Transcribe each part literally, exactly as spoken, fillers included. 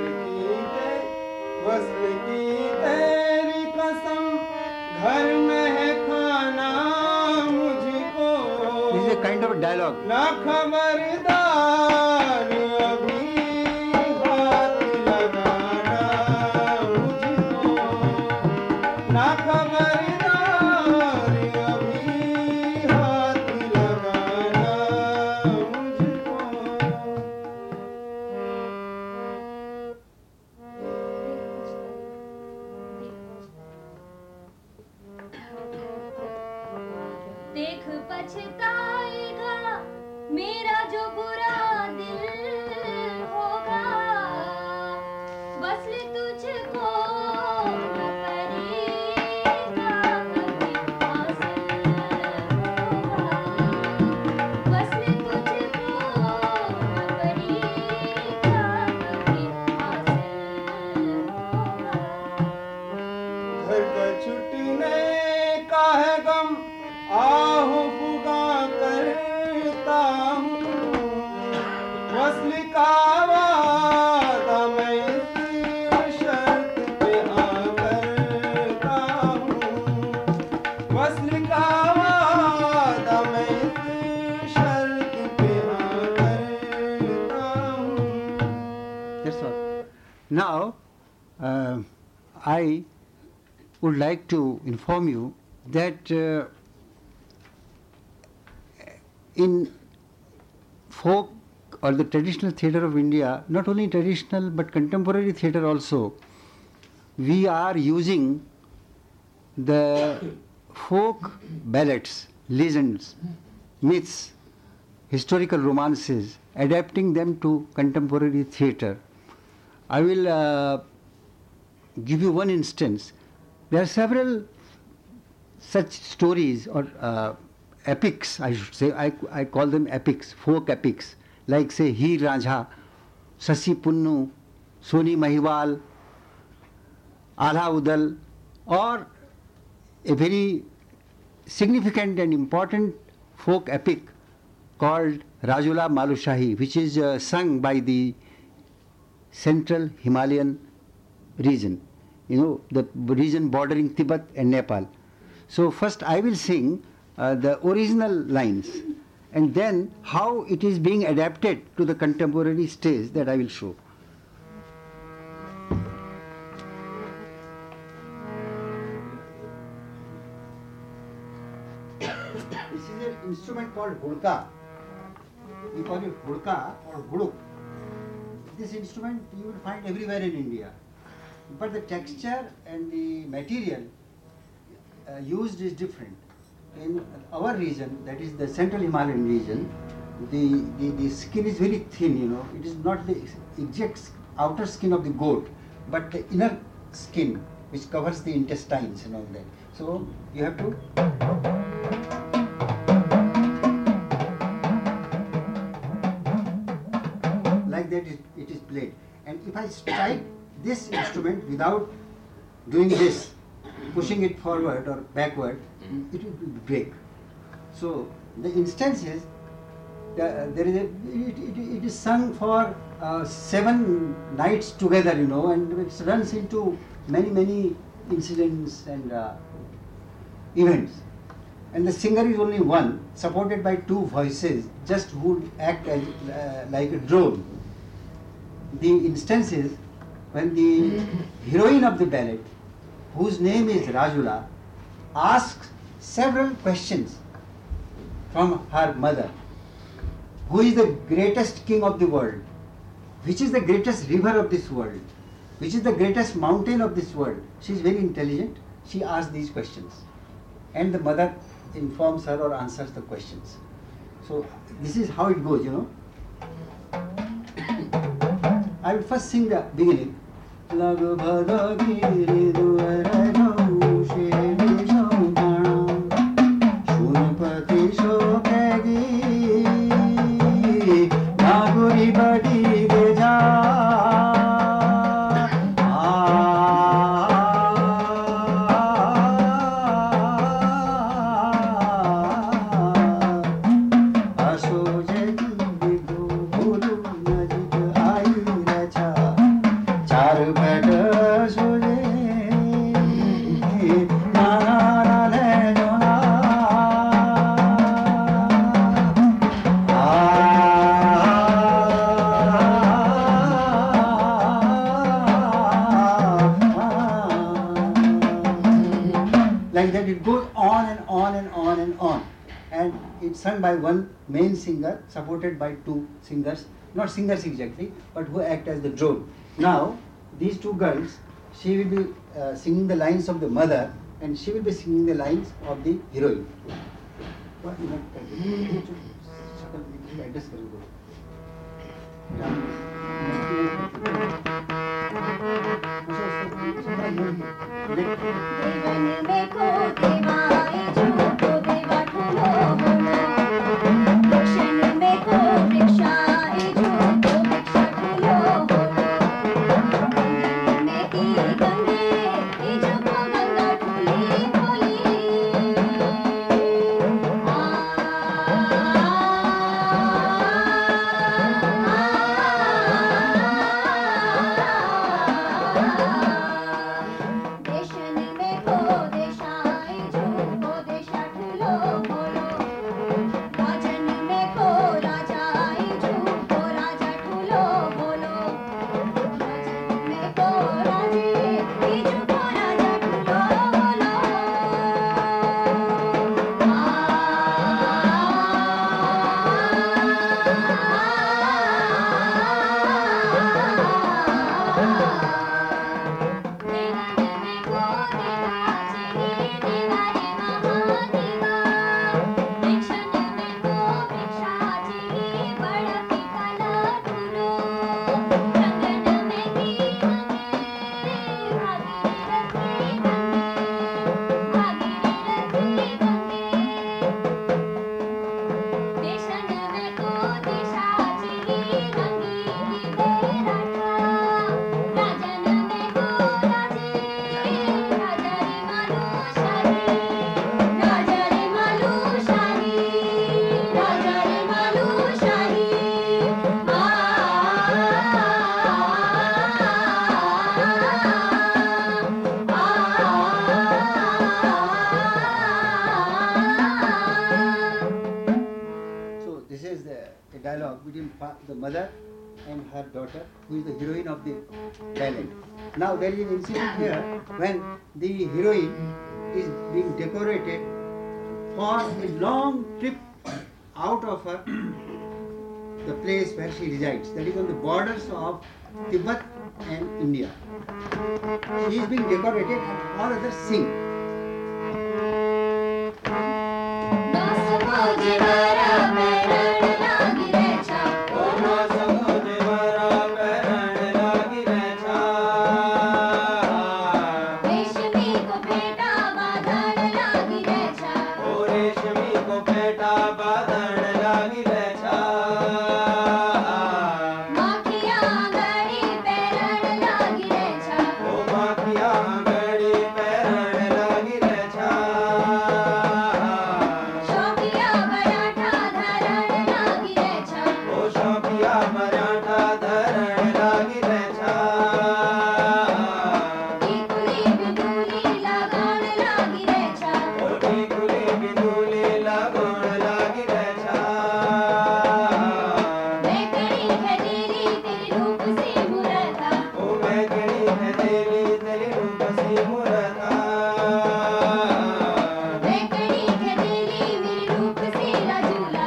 की ते वस्ल की तेरी कसम घर में है खाना मुझको. This is a kind of a dialogue. ना खबरदार अभी हाथ लगाना मुझको. ना खबरदार अभी हाथ लगाना मुझको. देख पछताएगा मेरा जो बुरा दिल होगा. वस्ल तुझको न करेगा कभी हासिल होगा. वस्ल तुझको न करेगा कभी हासिल होगा. घर का छुटने का है गम आह फुगा करता हूँ. वस्ल का वादा मैं इस शर्त पे हाँ करता हूँ. वस्ल का वादा मैं इस शर्त पे हाँ करता हूँ. That's all. Now, uh, I would like to inform you that uh, in folk or the traditional theatre of India, not only traditional but contemporary theatre also, we are using the folk ballads, legends, myths, historical romances, adapting them to contemporary theatre. I will uh, give you one instance. There are several such stories or uh, epics, I should say. I, I call them epics, folk epics, like say Heer Ranjha, Sasi Punnu, Soni Mahiwal, Alha Udal, or a very significant and important folk epic called Rajula Malushahi, which is uh, sung by the central Himalayan region, you know, the region bordering Tibet and Nepal. So first I will sing uh, the original lines, and then how it is being adapted to the contemporary stage, that I will show. This is an instrument called hudka. We call it hudka or huduk. This instrument you will find everywhere in India, but the texture and the material uh, used is different. In our region, that is the central Himalayan region, the, the, the skin is very thin, you know. It is not the exact outer skin of the goat, but the inner skin which covers the intestines and all that. So you have to like that it, it is played. And if I strike this instrument without doing this, pushing it forward or backward, it will break. So the instance is, uh, there is a, it, it, it is sung for uh, seven nights together, you know, and it runs into many, many incidents and uh, events. And the singer is only one, supported by two voices, just who act as uh, like a drone. The instance is when the heroine of the ballad, whose name is Rajula, asks several questions from her mother. Who is the greatest king of the world? Which is the greatest river of this world? Which is the greatest mountain of this world? She is very intelligent. She asks these questions. And the mother informs her or answers the questions. So this is how it goes, you know. I will first sing the beginning. चार पैट सोजे नाना ले जोना like that it goes on and on and on and on, and it's sung by one main singer supported by two singers, not singers exactly, but who act as the drone. Now these two girls, she will be uh, singing the lines of the mother and she will be singing the lines of the heroine. What you want to address करो देवन में को देवाई झूठो देवा ठुलो बोलो दक्षिण में को भिक्षाई झूठो भिक्षा ठुलो बोलो गंगन में की गंगे ई झूठो गंगा ठुली बोली देशन में को देशाई झूठो देशा ठुलो बोलो राजन में को राजाई झूठो राजा ठुलो बोलो राजन में को राजी ई झूठो राजा ठुलो बोलो देवन में को देवाची देवा रे महादेवा दक्षिण में को भिक्षाची बड़की कला ठुलो रंगन में की गंगे भागीरथी गंगे भागीरथी गंगे देशन में को देशाची रंगीली बेराठा राजन में को राजी राजा रे मालू शाही राजा रे मालू शाही राजा रे मालू शाही आ So this is the, a dialogue between fa- the mother and her daughter, who is the heroine of the ballet. Now there is an incident here when the heroine is being decorated for a long trip out of her the place where she resides. That is on the borders of Tibet and India. She is being decorated and all others sing. दस भोज बरा पैरण लागी रे छा रेशमी को फेटा बांधण लागी रे छा माखिया गड़ी पैरण लागी रे छा शौकिया पराठा धरण लागी रे छा टिकुली बिंदुली लगाण लागी रे छा मैं कड़ी खजीली तेरी रूप सी मूरता मैं कड़ी खजीली मेरी रूप सी लाजूला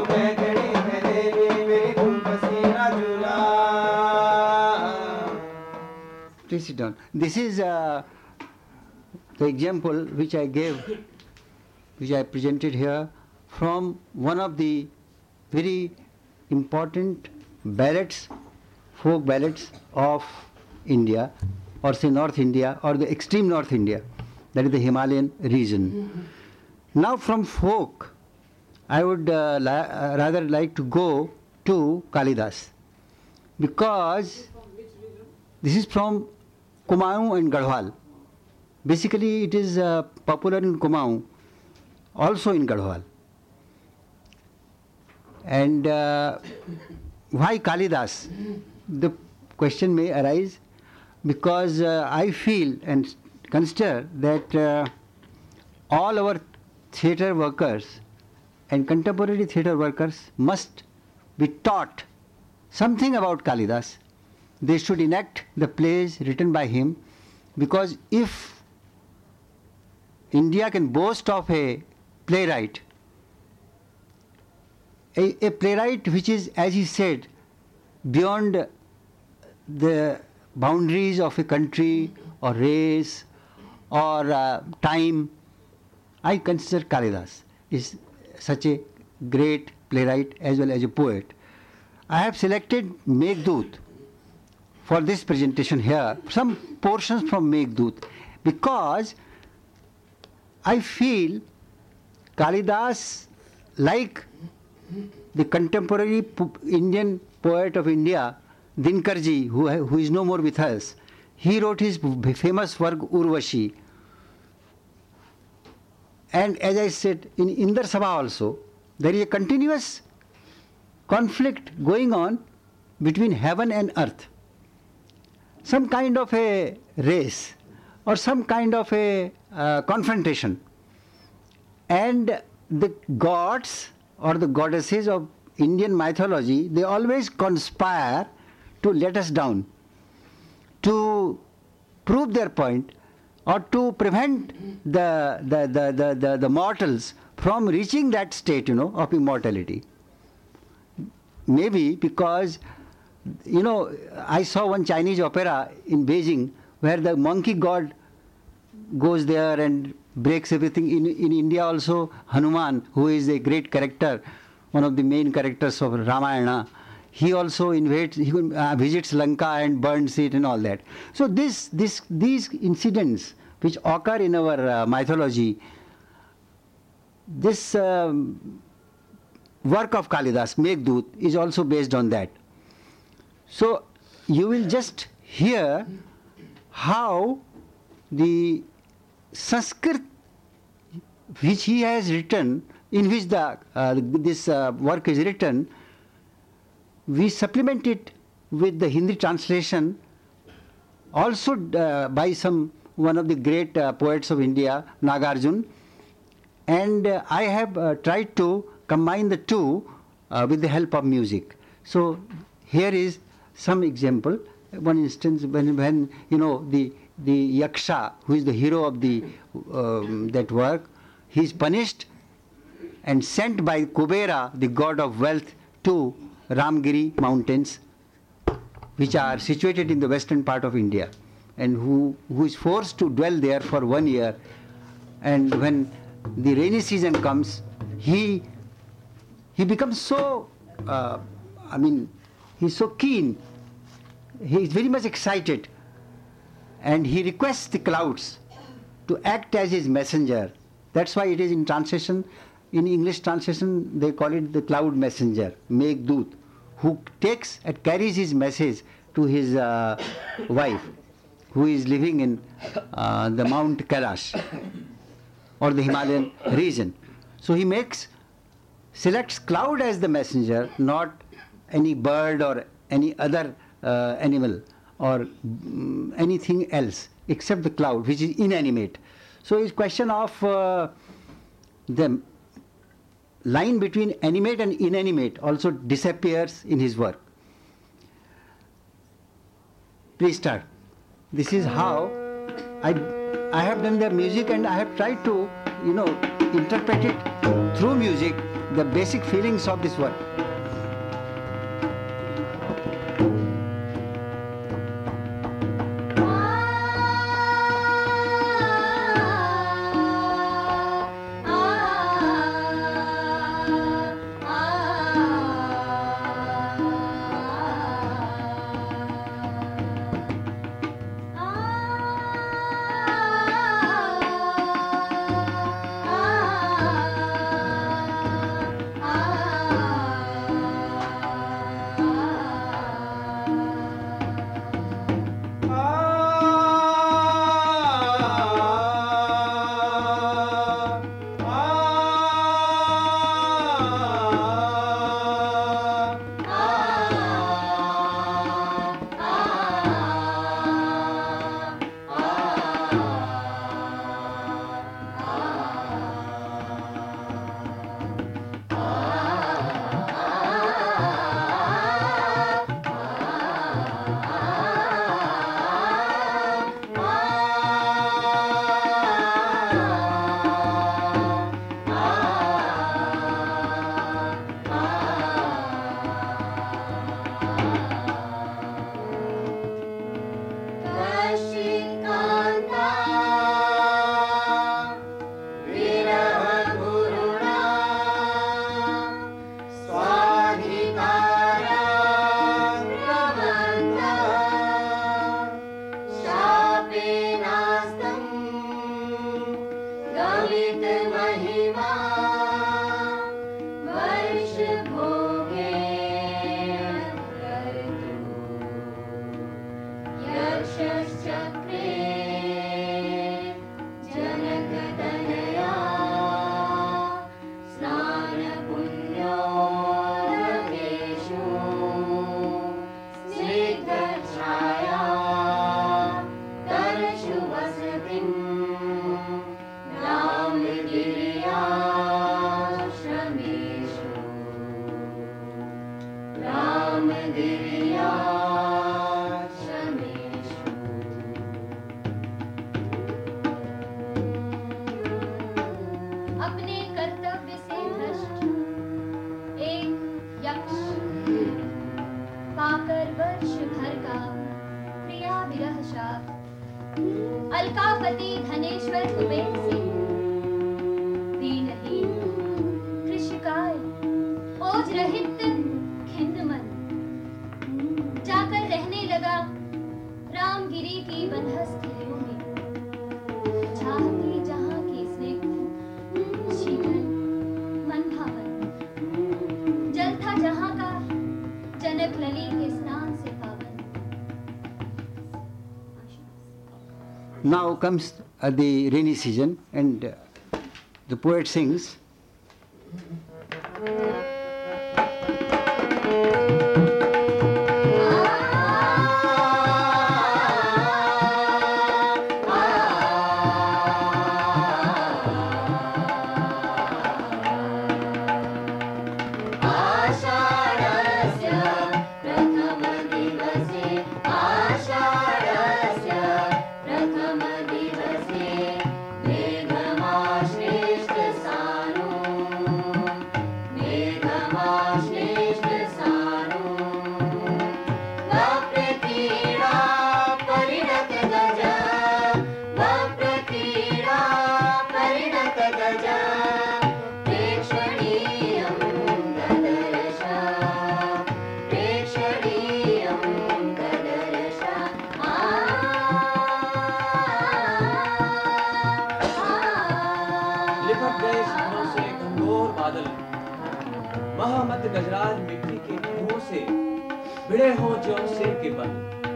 Please sit down. This is uh, the example which I gave, which I presented here from one of the very important ballads, folk ballads of India, or say North India, or the extreme North India, that is the Himalayan region. Now from folk, I would uh, li- uh, rather like to go to Kalidas, because this is from Kumaon and Garhwal. Basically, it is uh, popular in Kumaon, also in Garhwal. And uh, why Kalidas? The question may arise, because uh, I feel and consider that uh, all our theatre workers and contemporary theatre workers must be taught something about Kalidas. They should enact the plays written by him, because if India can boast of a playwright, a, a playwright which is, as he said, beyond the boundaries of a country or race or uh, time, I consider Kalidas is such a great playwright as well as a poet. I have selected Meghdut for this presentation here, some portions from Meghdut, because I feel Kalidas, like the contemporary po- Indian poet of India, Dinkarji, who, who is no more with us, he wrote his famous work Urvashi. And as I said, in Indar Sabha also, there is a continuous conflict going on between heaven and earth. Some kind of a race or some kind of a uh, confrontation. And the gods or the goddesses of Indian mythology, they always conspire to let us down, to prove their point, or to prevent the, the, the, the, the, the mortals from reaching that state, you know, of immortality. Maybe because, you know, I saw one Chinese opera in Beijing where the monkey god goes there and breaks everything. In, in India also, Hanuman, who is a great character, one of the main characters of Ramayana, he also invades, he uh, visits Lanka and burns it and all that. So this, this, these incidents which occur in our uh, mythology, this um, work of Kalidas, Meghdut, is also based on that. So you will just hear how the Sanskrit which he has written, in which the, uh, this uh, work is written, we supplement it with the Hindi translation, also uh, by some one of the great uh, poets of India, Nagarjun, and uh, I have uh, tried to combine the two uh, with the help of music. So here is some example. One instance when, when you know the the Yaksha, who is the hero of the um, that work, he is punished and sent by Kubera, the god of wealth, to Ramgiri mountains, which are situated in the western part of India, and who, who is forced to dwell there for one year. And when the rainy season comes, he he becomes so, uh, I mean, he's so keen, he is very much excited, and he requests the clouds to act as his messenger. That's why it is in translation, in English translation, they call it the cloud messenger, Meghdut, who takes and carries his message to his uh, wife, who is living in uh, the Mount Kailash or the Himalayan region. So he makes, selects cloud as the messenger, not any bird or any other uh, animal or um, anything else except the cloud, which is inanimate. So it's question of uh, the line between animate and inanimate also disappears in his work. Please start. This is how I, I have done the music, and I have tried to, you know, interpret it through music, the basic feelings of this work. Ah विरह शाप अलकापति धनेश्वर कुबेर सिंह दीनहीन कृषिकाय ओज रहित खिन्न मन जाकर रहने लगा रामगिरी की वनहस्त हिलों में चाहती जहां की स्निग्ध शीतल मन भावन जल था जहां का जनक लली के स्नान से पावन। Now comes uh, the rainy season, and uh, the poet sings. Mahamad गजराज मिट्टी के धुओं से भिड़े हो जो सिर के बल।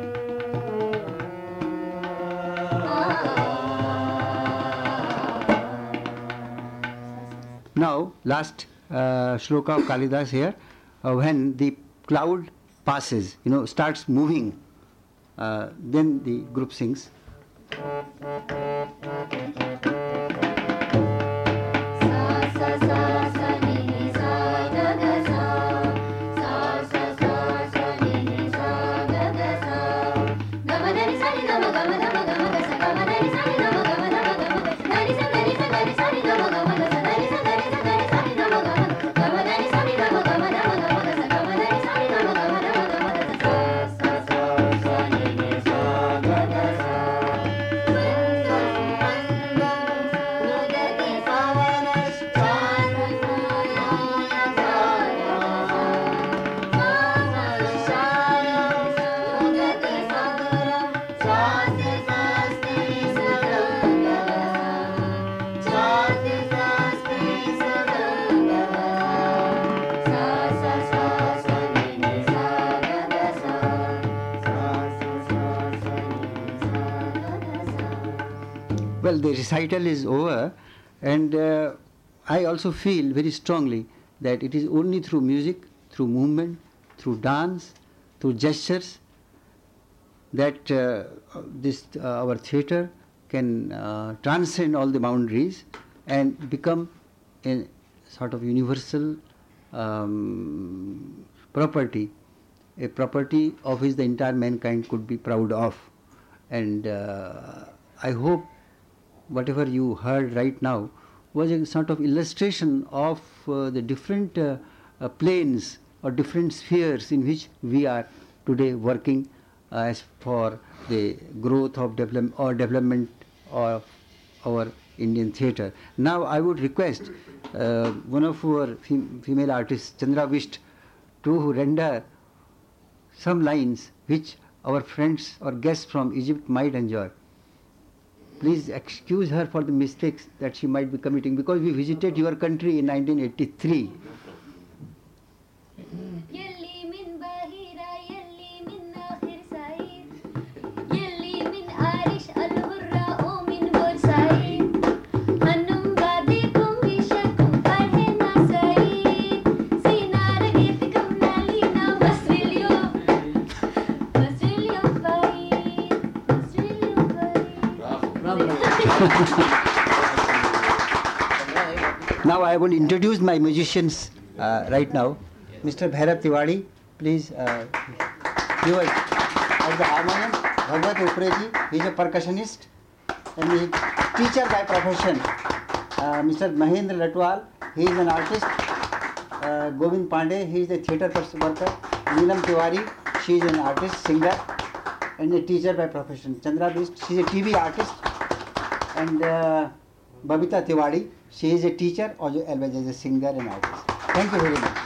Now, last uh, shloka of Kalidas here, uh, when the cloud passes, you know, starts moving, uh, then the group sings. Well, the recital is over, and uh, I also feel very strongly that it is only through music, through movement, through dance, through gestures that uh, this uh, our theatre can uh, transcend all the boundaries and become a sort of universal um, property, a property of which the entire mankind could be proud of. And uh, I hope whatever you heard right now was a sort of illustration of uh, the different uh, uh, planes or different spheres in which we are today working uh, as for the growth of develop or development of our Indian theatre. Now I would request uh, one of our fem female artists, Chandra Visht, to render some lines which our friends or guests from Egypt might enjoy. Please excuse her for the mistakes that she might be committing, because we visited your country in nineteen eighty-three. Now I will introduce my musicians uh, right now. Mister Bhairav Tiwari, please uh, give us at the harmonium. Bhagwat Upreji, he is a percussionist and he is teacher by profession. Uh, Mister Mahendra Latwal, he is an artist. Uh, Govind Pandey, he is a theatre worker. Neelam Tiwari, she is an artist, singer. and a teacher by profession. Chandra Bist, she is a T V artist, and uh, Babita Tiwari, she is a teacher as well as a singer and artist. Thank you very much.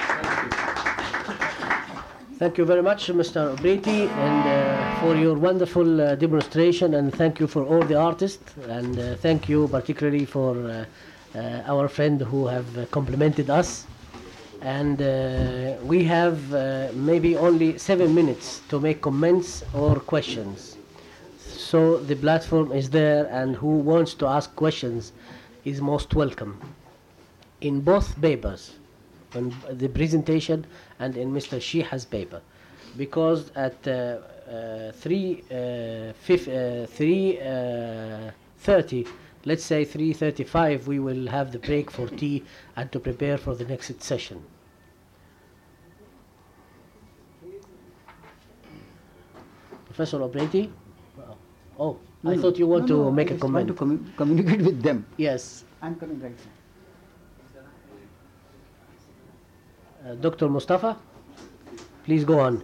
Thank you very much, Mister Obriti, and uh, for your wonderful uh, demonstration, and thank you for all the artists, and uh, thank you particularly for uh, uh, our friend who have uh, complimented us. And uh, we have uh, maybe only seven minutes to make comments or questions. So the platform is there, and who wants to ask questions is most welcome. In both papers, on the presentation and in Mister Shiha's paper, because at uh, uh, three uh, fif- uh, three uh, thirty, let's say three thirty-five, we will have the break for tea and to prepare for the next session. Professor Obriti? Oh, No, I no. thought you want No, to no, make I a just comment. want to commu- communicate with them. Yes. I'm coming right now. Uh, Doctor Mustafa, please go on.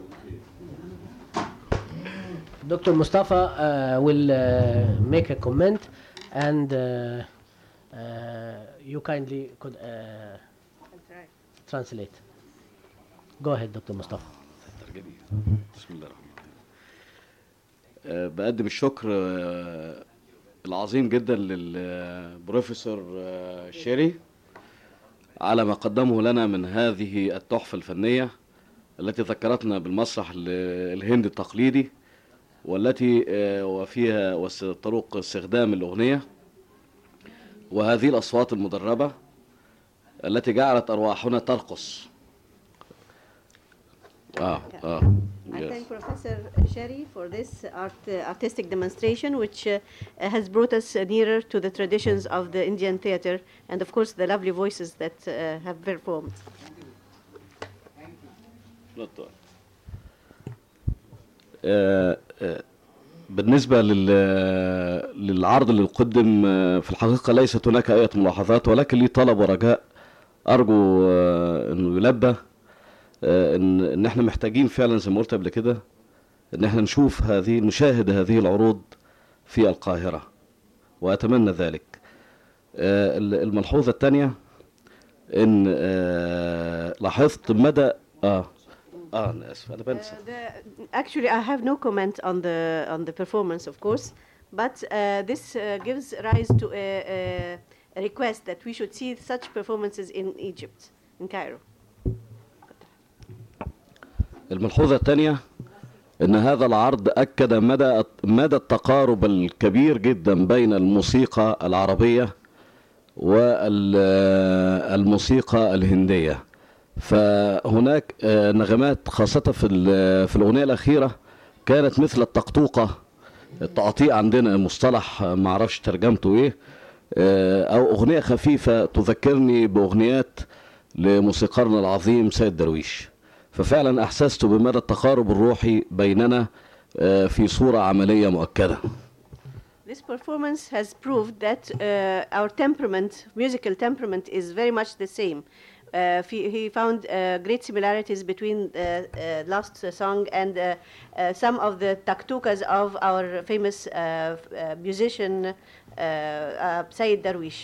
Doctor Mustafa uh, will uh, make a comment, and uh, uh, you kindly could uh, translate. Go ahead, Doctor Mustafa. بسم الله الرحمن الرحيم. بقدم الشكر آه، العظيم جدا للبروفيسور آه، شيري على ما قدمه لنا من هذه التحفة الفنية التي ذكرتنا بالمسرح الهندي التقليدي، والتي آه، وفيها وس- طرق استخدام الأغنية وهذه الأصوات المدربة التي جعلت أرواحنا ترقص. آه آه I yes. thank Professor Sherry for this art, uh, artistic demonstration, which uh, has brought us uh, nearer to the traditions of the Indian theatre, and of course the lovely voices that uh, have performed. آه، آه، بالنسبة لل- للعرض اللي قدم، آه، في الحقيقة ليست هناك أي ملاحظات، ولكن لي طلب ورجاء أرجو آه، إنه يلبى، آه، إن إن إحنا محتاجين فعلا زي ما قلت قبل كده إن إحنا نشوف هذه نشاهد هذه العروض في القاهرة، وأتمنى ذلك. آه، الملحوظة الثانية إن آه، لاحظت مدى آه آه أنا آسف أنا بنسى. Uh, the, actually, I have no comment on the on the performance, of course, but uh, this uh, gives rise to a, a, a request that we should see such performances in Egypt, in Cairo. الملحوظة الثانية إن هذا العرض أكد مدى مدى التقارب الكبير جدا بين الموسيقى العربية والموسيقى الهندية. فهناك آه، نغمات خاصة في ال- في الأغنية الأخيرة كانت مثل الطقطوقة، التقطيع عندنا مصطلح آه، ما اعرفش ترجمته إيه، آه، أو أغنية خفيفة تذكرني بأغنيات لموسيقارنا العظيم سيد درويش. ففعلا أحسست بمدى التقارب الروحي بيننا آه، في صورة عملية مؤكدة. This performance has proved that uh, our temperament, musical temperament, is very much the same. Uh, he, he found uh, great similarities between the uh, last song and uh, uh, some of the taktukas of our famous uh, f- uh, musician uh, uh, Sayyid Darwish.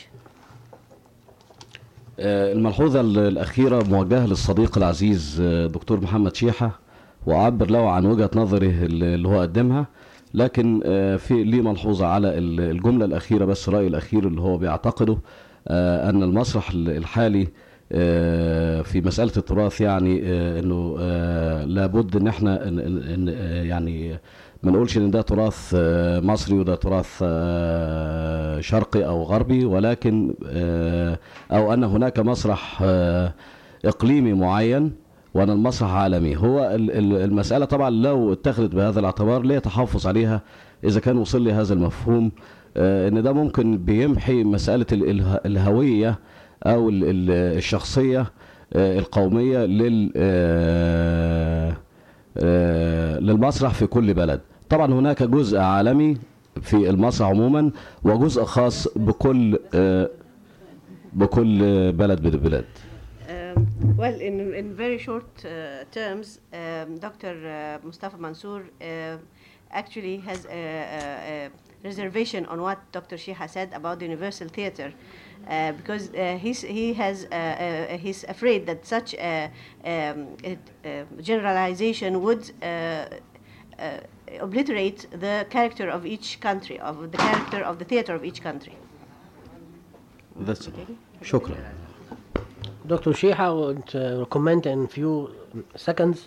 آه، الملحوظة ال- الأخيرة موجهة للصديق العزيز آه، دكتور محمد شيحة، وأعبر له عن وجهة نظره اللي اللي هو قدمها، لكن آه، في ليه ملحوظة على ال- الجملة الأخيرة، بس الرأي الأخير اللي هو بيعتقده آه، أن المسرح ال- الحالي آه، في مسألة التراث يعني آه، أنه آه، لابد أن احنا إن- إن- إن- آه، يعني ما نقولش ان ده تراث آه، مصري وده تراث آه، شرقي او غربي، ولكن آه، او ان هناك مسرح آه، اقليمي معين وان المسرح عالمي. هو ال- ال- المسألة طبعا لو اتخذت بهذا الاعتبار ليه تحفظ عليها اذا كان وصل لي هذا المفهوم، آه، ان ده ممكن بيمحي مسألة ال- اله- الهوية او ال- ال- الشخصية آه، القومية لل آه، آه، للمسرح في كل بلد. طبعا هناك جزء عالمي في المسرح عموما وجزء خاص بكل آه، بكل بلد من البلاد. Um, well, in, in very short uh, terms, um, Doctor Uh, Mustafa Mansour uh, actually has a, a, a reservation on what Doctor Shiha said about the Universal Theatre, uh, because uh, he's, he has uh, uh, he's afraid that such a, um, a, a generalization would uh, uh, obliterate the character of each country, of the character of the theatre of each country. That's شكرا. Doctor Shiha would uh, comment in few seconds.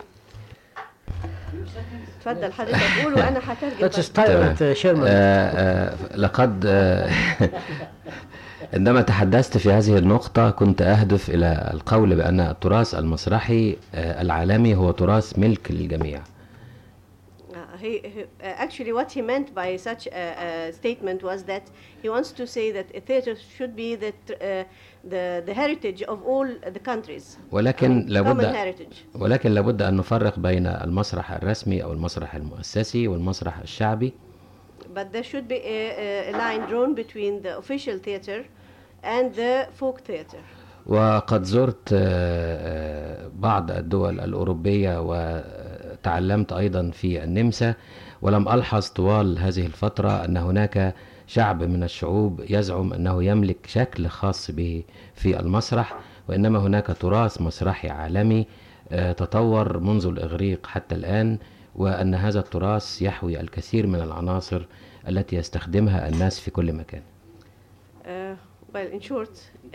تفضل حضرتك قول وانا هترجم. Let's start with uh, Sherman. آه، آه، لقد آه، عندما تحدثت في هذه النقطة كنت أهدف إلى القول بأن التراث المسرحي آه، العالمي هو تراث ملك للجميع. Uh, he, he, uh, actually, what he meant by such a, a statement was that he wants to say that a theater should be the, uh, the, the heritage of all the countries. ولكن common لابد heritage. ولكن لابد أن نفرق بين المسرح الرسمي أو المسرح المؤسسي والمسرح الشعبي. But there should be a, a line drawn between the official theater and the folk theater. وقد زرت آه، آه، بعض الدول الأوروبية وتعلمت أيضا في النمسا، ولم ألحظ طوال هذه الفترة أن هناك شعب من الشعوب يزعم أنه يملك شكل خاص به في المسرح، وإنما هناك تراث مسرحي عالمي آه، تطور منذ الإغريق حتى الآن، وأن هذا التراث يحوي الكثير من العناصر التي يستخدمها الناس في كل مكان. Uh, well, in short, uh,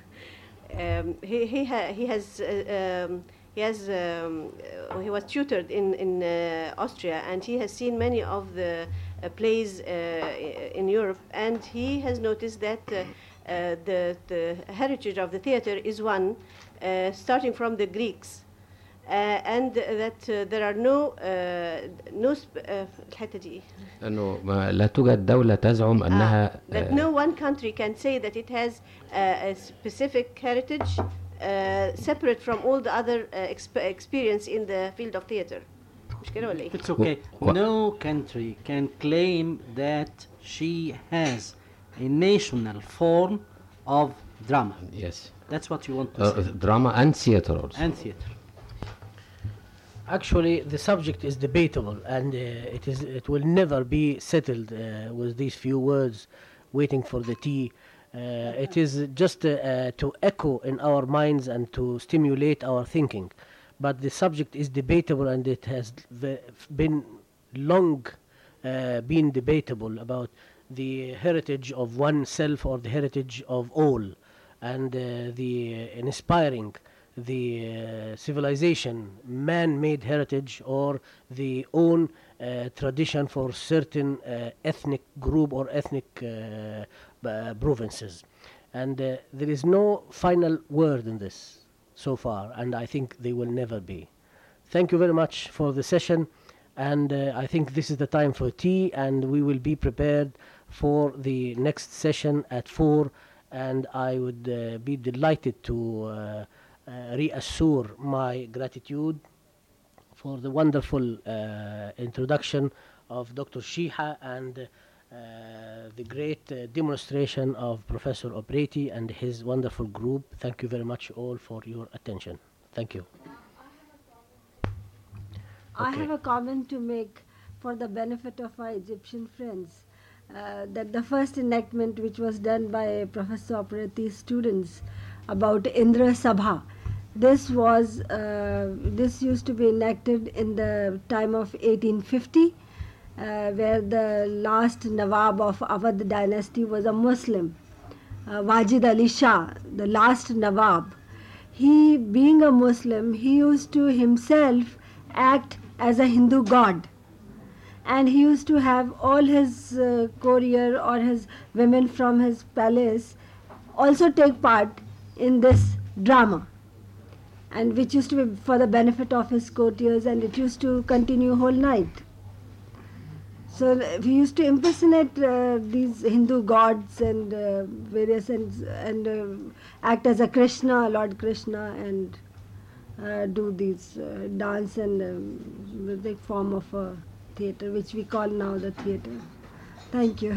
um, he he, ha he has uh, um, he has um, uh, he was tutored in in uh, Austria, and he has seen many of the uh, plays uh, in Europe, and he has noticed that uh, uh, the the heritage of the theater is one uh, starting from the Greeks. Uh, and that uh, there are no uh, no sp uh, الحتة دي أنه ما لا توجد دولة تزعم أنها uh, that no one country can say that it has uh, a specific heritage uh, separate from all the other uh, exp experience in the field of theater. مش كده ولا إيه؟ It's okay. No country can claim that she has a national form of drama. Yes. That's what you want to Uh, say. drama and theater also. And theater. Actually, the subject is debatable, and uh, it is it will never be settled uh, with these few words, waiting for the tea. Uh, it is just uh, uh, to echo in our minds and to stimulate our thinking. But the subject is debatable, and it has v been long uh, been debatable about the heritage of oneself or the heritage of all, and uh, the uh, inspiring. the uh, civilization, man-made heritage, or the own uh, tradition for certain uh, ethnic group or ethnic uh, uh, provinces. And uh, there is no final word in this so far, and I think they will never be. Thank you very much for the session, and uh, I think this is the time for tea, and we will be prepared for the next session at four, and I would uh, be delighted to uh, Uh, reassure my gratitude for the wonderful uh, introduction of Doctor Shiha and uh, the great uh, demonstration of Professor Obreti and his wonderful group. Thank you very much all for your attention. Thank you. I have a comment to make for the benefit of our Egyptian friends. Uh, that the first enactment which was done by Professor Obreti's students about Indra Sabha, this was uh, this used to be enacted in the time of eighteen fifty, uh, where the last Nawab of Awadh dynasty was a Muslim, uh, Wajid Ali Shah, the last Nawab. He, being a Muslim, he used to himself act as a Hindu god, and he used to have all his uh, courier or his women from his palace also take part in this drama, and which used to be for the benefit of his courtiers, and it used to continue whole night. So he used to impersonate uh, these Hindu gods and uh, various and, and uh, act as a Krishna, Lord Krishna, and uh, do these uh, dance and um, the form of a theatre, which we call now the theatre. Thank you.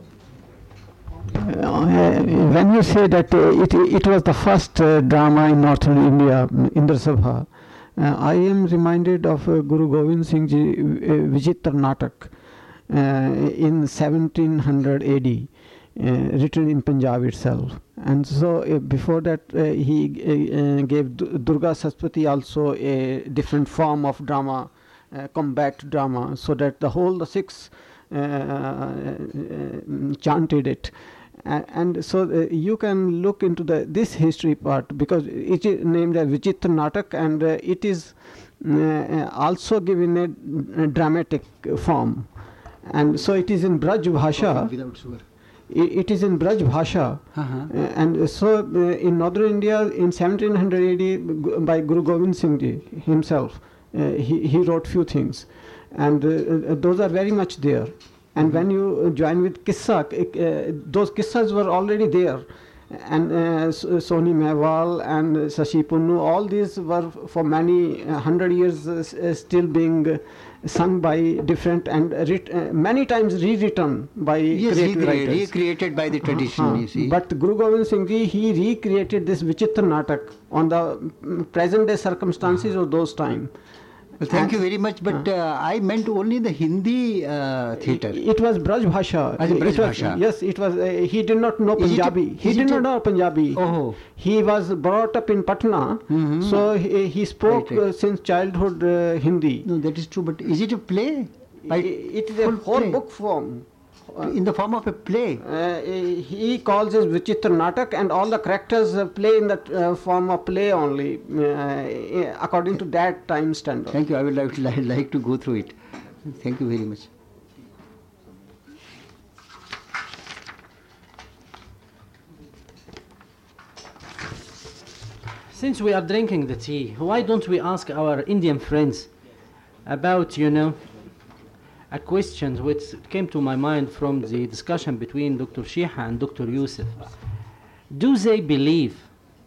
Uh, when you say that uh, it, it was the first uh, drama in northern India, Indra Sabha, Uh, I am reminded of uh, Guru Gobind Singh Ji uh, Vijitra Natak uh, in seventeen hundred A D, uh, written in Punjab itself. And so uh, before that uh, he uh, uh, gave D- Durga Saspati also a different form of drama, uh, combat drama, so that the whole the six uh, uh, chanted it. Uh, and so uh, you can look into the this history part, because it is named as Vijitra Natak, and uh, it is uh, also given a, a dramatic form. And so it is in Braj Bhasha. Without sugar. It is in Braj Bhasha, Uh-huh. uh, and so uh, in northern India in seventeen hundred A D by Guru Gobind Singh Ji himself, uh, he, he wrote few things, and uh, uh, those are very much there. And when you uh, join with Kissa, uh, those Kissas were already there, and uh, S- Soni Mehwal and Sashi Punnu, all these were for many uh, hundred years uh, s- uh, still being uh, sung by different and writ- uh, many times rewritten by Yes, creative recre- writers. recreated by the tradition, Uh-huh. you see. But Guru Gobind Singh Ji, he recreated this Vichitra Natak on the mm, present day circumstances of those time. Well, thank And- you very much, but uh, I meant only the Hindi uh, theatre. It was Braj Bhasha. As in Braj It was- Bhasha. Yes, it was. Uh, he did not know Is it a- Punjabi. he is did it not a- know Punjabi. Oh. He was brought up in Patna, Mhm. so he, he spoke Right, right. Uh, since childhood uh, Hindi. No, that is true, but is it a play? I- it is a full whole play. book form. In the form of a play. Uh, he calls it Vichitra Natak, and all the characters uh, play in the uh, form of play only, uh, according to that time standard. Thank you. I would like to, li- like to go through it. Thank you very much. Since we are drinking the tea, why don't we ask our Indian friends about, you know, a question which came to my mind from the discussion between Doctor Sheikha and Doctor Yusuf. Do they believe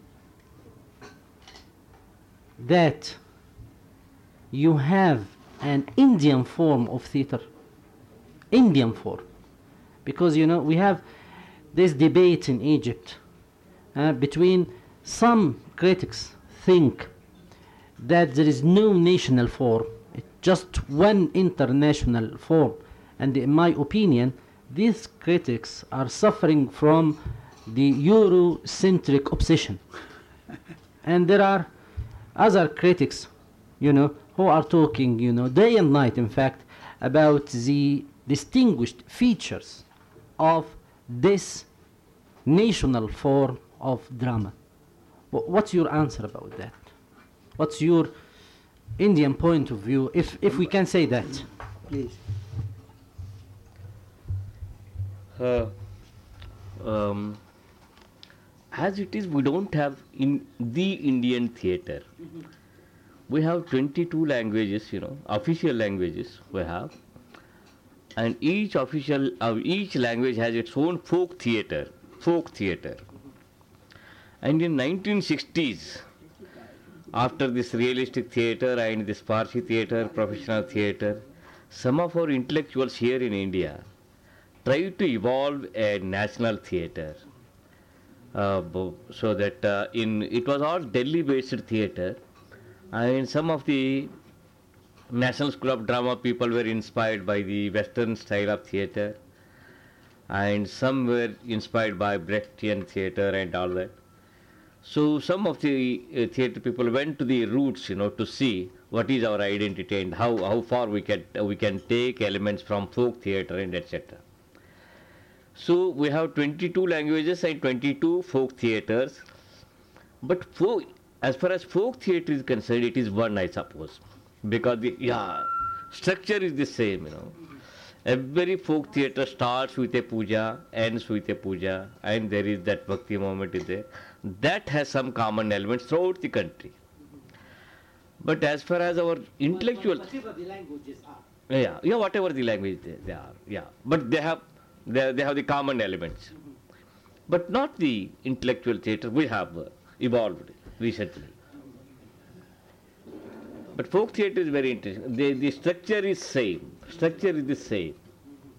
that you have an Indian form of theater? Indian form. Because, you know, we have this debate in Egypt uh, between some critics think that there is no national form, it's just one international form. And in my opinion, these critics are suffering from the Eurocentric obsession. And there are other critics, you know, who are talking, you know, day and night, in fact, about the distinguished features of this national form of drama. Wh- What's your answer about that? What's your Indian point of view, if, if we can say that? Please. Uh, um, as it is, we don't have in the Indian theatre. We have twenty-two languages, you know, official languages we have, and each official, uh, each language has its own folk theatre, folk theatre. And in nineteen sixties, after this realistic theatre and this Parsi theatre, professional theatre, some of our intellectuals here in India tried to evolve a national theatre. Uh, bo- so that uh, in it was all Delhi-based theatre, and some of the National School of Drama people were inspired by the Western style of theatre, and some were inspired by Brechtian theatre and all that. So some of the uh, theatre people went to the roots, you know, to see what is our identity and how, how far we can uh, we can take elements from folk theatre and et cetera. So we have twenty-two languages and twenty-two folk theatres, but folk, as far as folk theatre is concerned, it is one, I suppose, because the yeah structure is the same, you know. Every folk theatre starts with a puja, ends with a puja, and there is that bhakti moment is there. That has some common elements throughout the country. But as far as our intellectual, Whatever the languages are. yeah, yeah, whatever the language they, they are, yeah, but they have they, they have the common elements, but not the intellectual theatre we have uh, evolved recently. But folk theatre is very interesting. The, the structure is same. Structure is the same,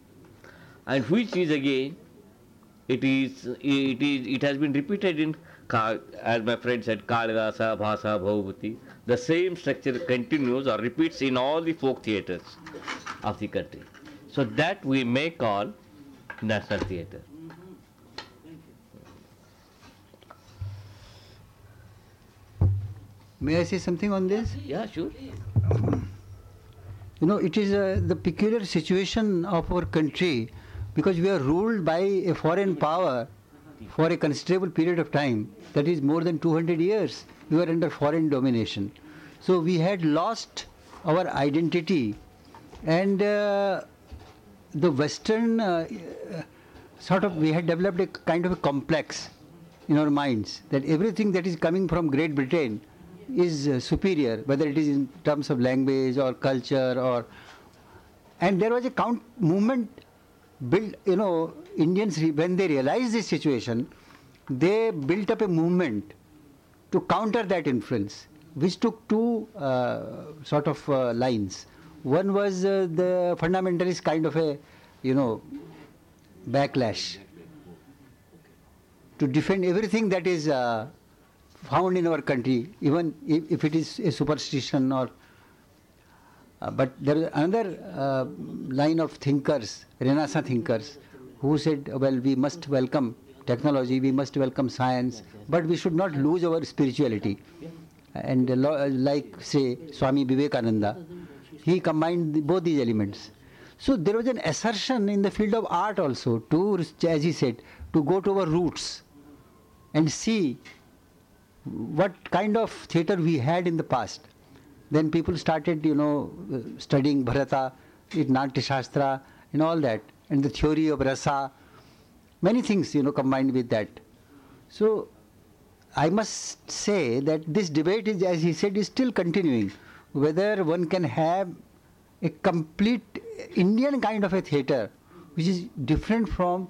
and which is again, it is it is it has been repeated in Ka- as my friend said, Kalidasa, Bhasa, Bhavati, the same structure continues or repeats in all the folk theatres of the country. So that we may call national theatre. May I say something on this? Yeah, sure. You know, it is uh, the peculiar situation of our country because we are ruled by a foreign power for a considerable period of time, that is more than two hundred years. We were under foreign domination. So we had lost our identity, and uh, the Western uh, uh, sort of, we had developed a kind of a complex in our minds that everything that is coming from Great Britain is uh, superior, whether it is in terms of language or culture or, and there was a count movement built, you know, Indians, re- when they realized this situation, they built up a movement to counter that influence, which took two uh, sort of uh, lines. One was uh, the fundamentalist kind of a, you know, backlash to defend everything that is uh, found in our country, even if, if it is a superstition or. Uh, but there is another uh, line of thinkers, Renaissance thinkers, who said, well, we must welcome technology, we must welcome science, but we should not lose our spirituality. And uh, lo- like, say, Swami Vivekananda, he combined the, both these elements. So there was an assertion in the field of art also, to, as he said, to go to our roots and see what kind of theatre we had in the past. Then people started, you know, uh, studying Bharata, Natya Shastra, and all that, and the theory of rasa, many things, you know, combined with that. So I must say that this debate is, as he said, is still continuing, whether one can have a complete Indian kind of a theatre, which is different from,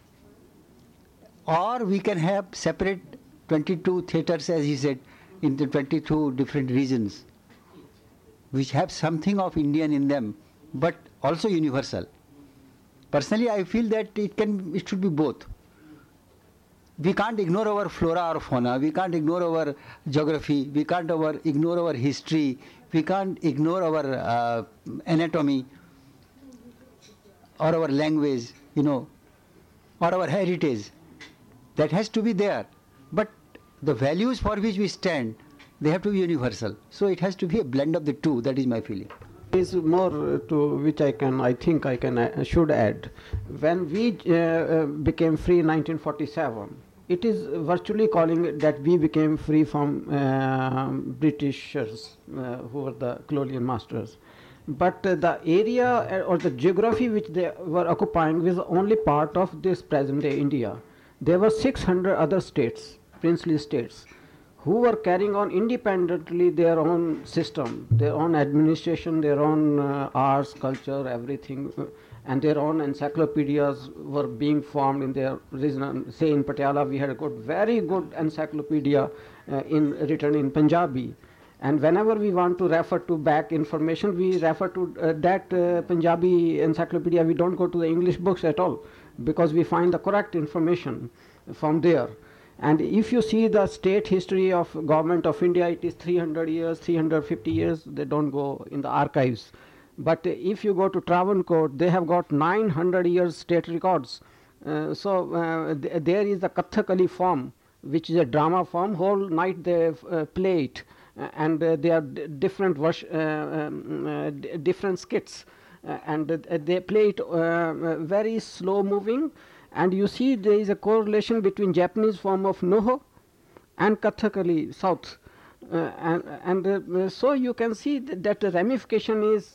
or we can have separate twenty-two theatres, as he said, in the twenty-two different regions, which have something of Indian in them, but also universal. Personally, I feel that it can, it should be both. We can't ignore our flora or fauna, we can't ignore our geography, we can't our, ignore our history, we can't ignore our uh, anatomy or our language, you know, or our heritage. That has to be there. But the values for which we stand, they have to be universal. So it has to be a blend of the two. That is my feeling. Is more uh, to which I can, I think I can, uh, should add. When we uh, uh, became free in nineteen forty-seven, it is virtually calling it that we became free from uh, Britishers uh, who were the colonial masters. But uh, the area or the geography which they were occupying was only part of this present day India. There were six hundred other states, princely states, who were carrying on independently their own system, their own administration, their own uh, arts, culture, everything, uh, and their own encyclopedias were being formed in their region. Say in Patiala, we had a good, very good encyclopedia uh, in written in Punjabi. And whenever we want to refer to back information, we refer to uh, that uh, Punjabi encyclopedia. We don't go to the English books at all, because we find the correct information from there. And if you see the state history of government of India, it is three hundred years, three hundred fifty years, they don't go in the archives. But if you go to Travancore, they have got nine hundred years state records. Uh, so uh, th there is the Kathakali form, which is a drama form, whole night they uh, play it. Uh, and uh, they are d different, uh, um, uh, d different skits. Uh, and uh, they play it uh, very slow moving. And you see there is a correlation between Japanese form of Noho and Kathakali South. Uh, and and uh, so you can see th that the ramification is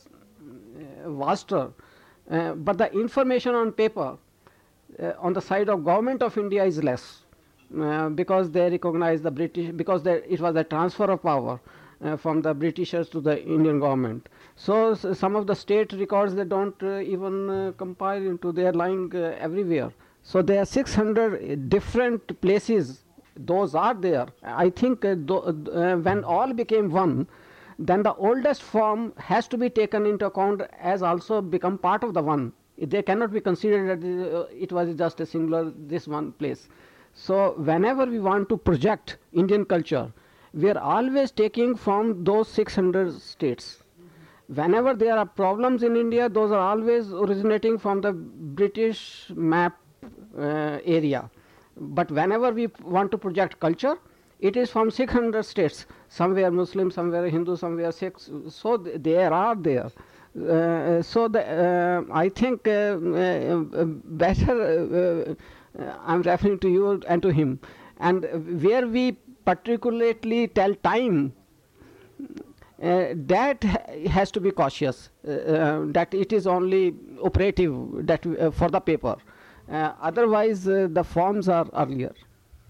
uh, vaster. Uh, but the information on paper uh, on the side of government of India is less. Uh, because they recognize the British, because there, it was a transfer of power uh, from the Britishers to the Indian government. So, s some of the state records, they don't uh, even uh, compile into, they are lying uh, everywhere. So there are six hundred different places, those are there. I think uh, uh, when all became one, then the oldest form has to be taken into account as also become part of the one. They cannot be considered that uh, it was just a singular, this one place. So whenever we want to project Indian culture, we are always taking from those six hundred states. Whenever there are problems in India, those are always originating from the British map uh, area. But whenever we want to project culture, it is from six hundred states, somewhere Muslim, somewhere Hindu, somewhere Sikh, so th they are there. Uh, so the, uh, I think uh, uh, better, uh, uh, I'm referring to you and to him, and where we particularly tell time, uh, that ha has to be cautious, uh, uh, that it is only operative that uh, for the paper. Uh, otherwise, uh, the forms are earlier.